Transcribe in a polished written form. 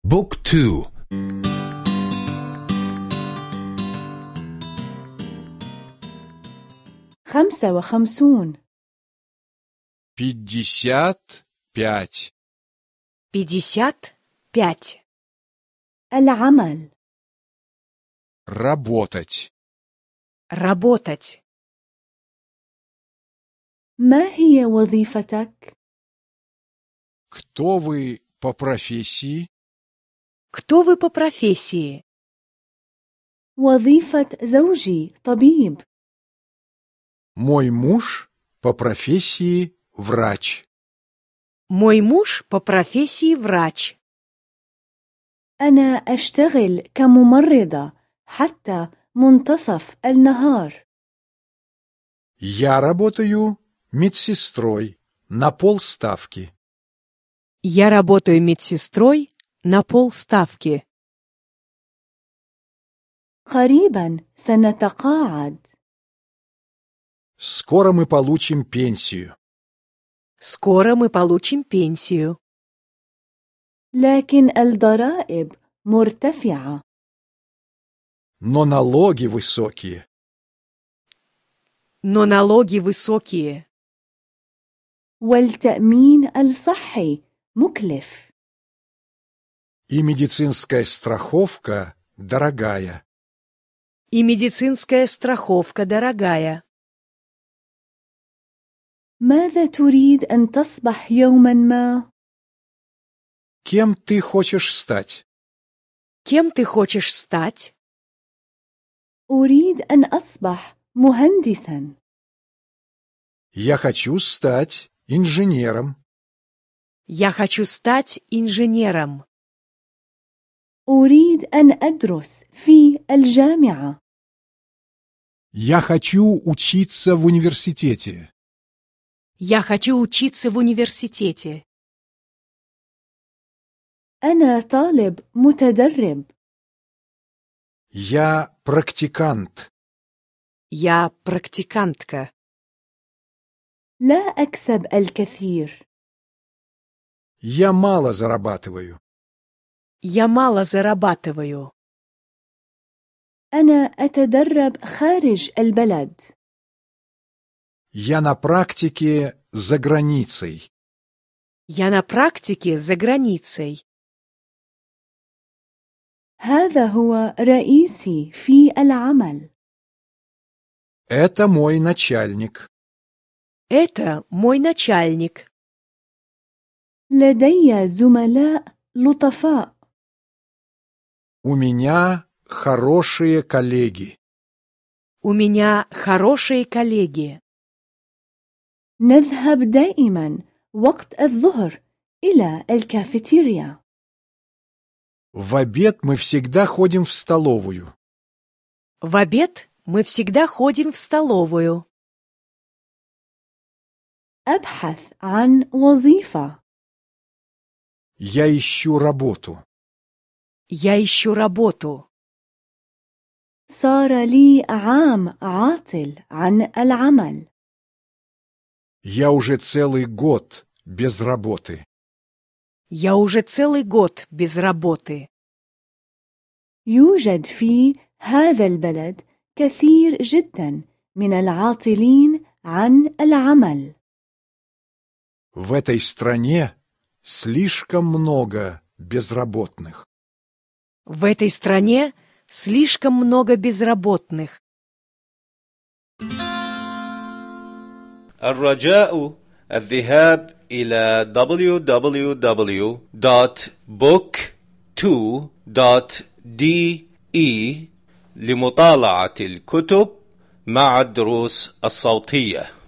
بوك 2. 55. 55. 55. العمل. Работать. Работать. ما هي وظيفتك؟ Кто вы по профессии? Кто вы по профессии? وظيفة زوجي طبيب. Мой муж по профессии врач. Мой муж по профессии врач. أنا أشتغل كممرضة حتى منتصف النهار. Я работаю медсестрой на полставки. Я работаю медсестрой на полставки. قريبا سنتقاعد. Скоро мы получим пенсию. Скоро мы получим пенсию. لكن الضرائب مرتفعة. Но налоги высокие. Но налоги высокие. والتأمين الصحي مكلف. И медицинская страховка дорогая. И медицинская страховка дорогая. ماذا تريد أن تصبح يوما ما؟ Кем ты хочешь стать? Кем ты хочешь стать? أريد أن أصبح مهندسا. Я хочу стать инженером. Я хочу стать инженером. أريد أن أدرس في الجامعة. Я хочу учиться в университете. Я хочу учиться в университете. أنا طالب متدرب. Я практикант. Я практикантка. لا أكسب الكثير. Я мало зарабатываю. Я мало зарабатываю. أنا أتدرب خارج البلد. Я на практике за границей. Я на практике за границей. هذا هو رئيسي في العمل. Это мой начальник. Это мой начальник. لدي زملاء لطفاء. У меня хорошие коллеги. У меня хорошие коллеги. نذهب دائما وقت الظهر إلى الكافيتيريا. В обед мы всегда ходим в столовую. В обед мы всегда ходим в столовую. أبحث عن وظيفة. Я ищу работу. Я ищу работу. صار لي عام عاطل عن العمل. Я уже целый год без работы. Я уже целый год без работы. يوجد في هذا البلد كثير جدا من العاطلين عن العمل. В этой стране слишком много безработных. В этой стране слишком много безработных. الرجاء الذهاب إلى www.book2.de لمطالعة الكتب مع الدروس الصوتية.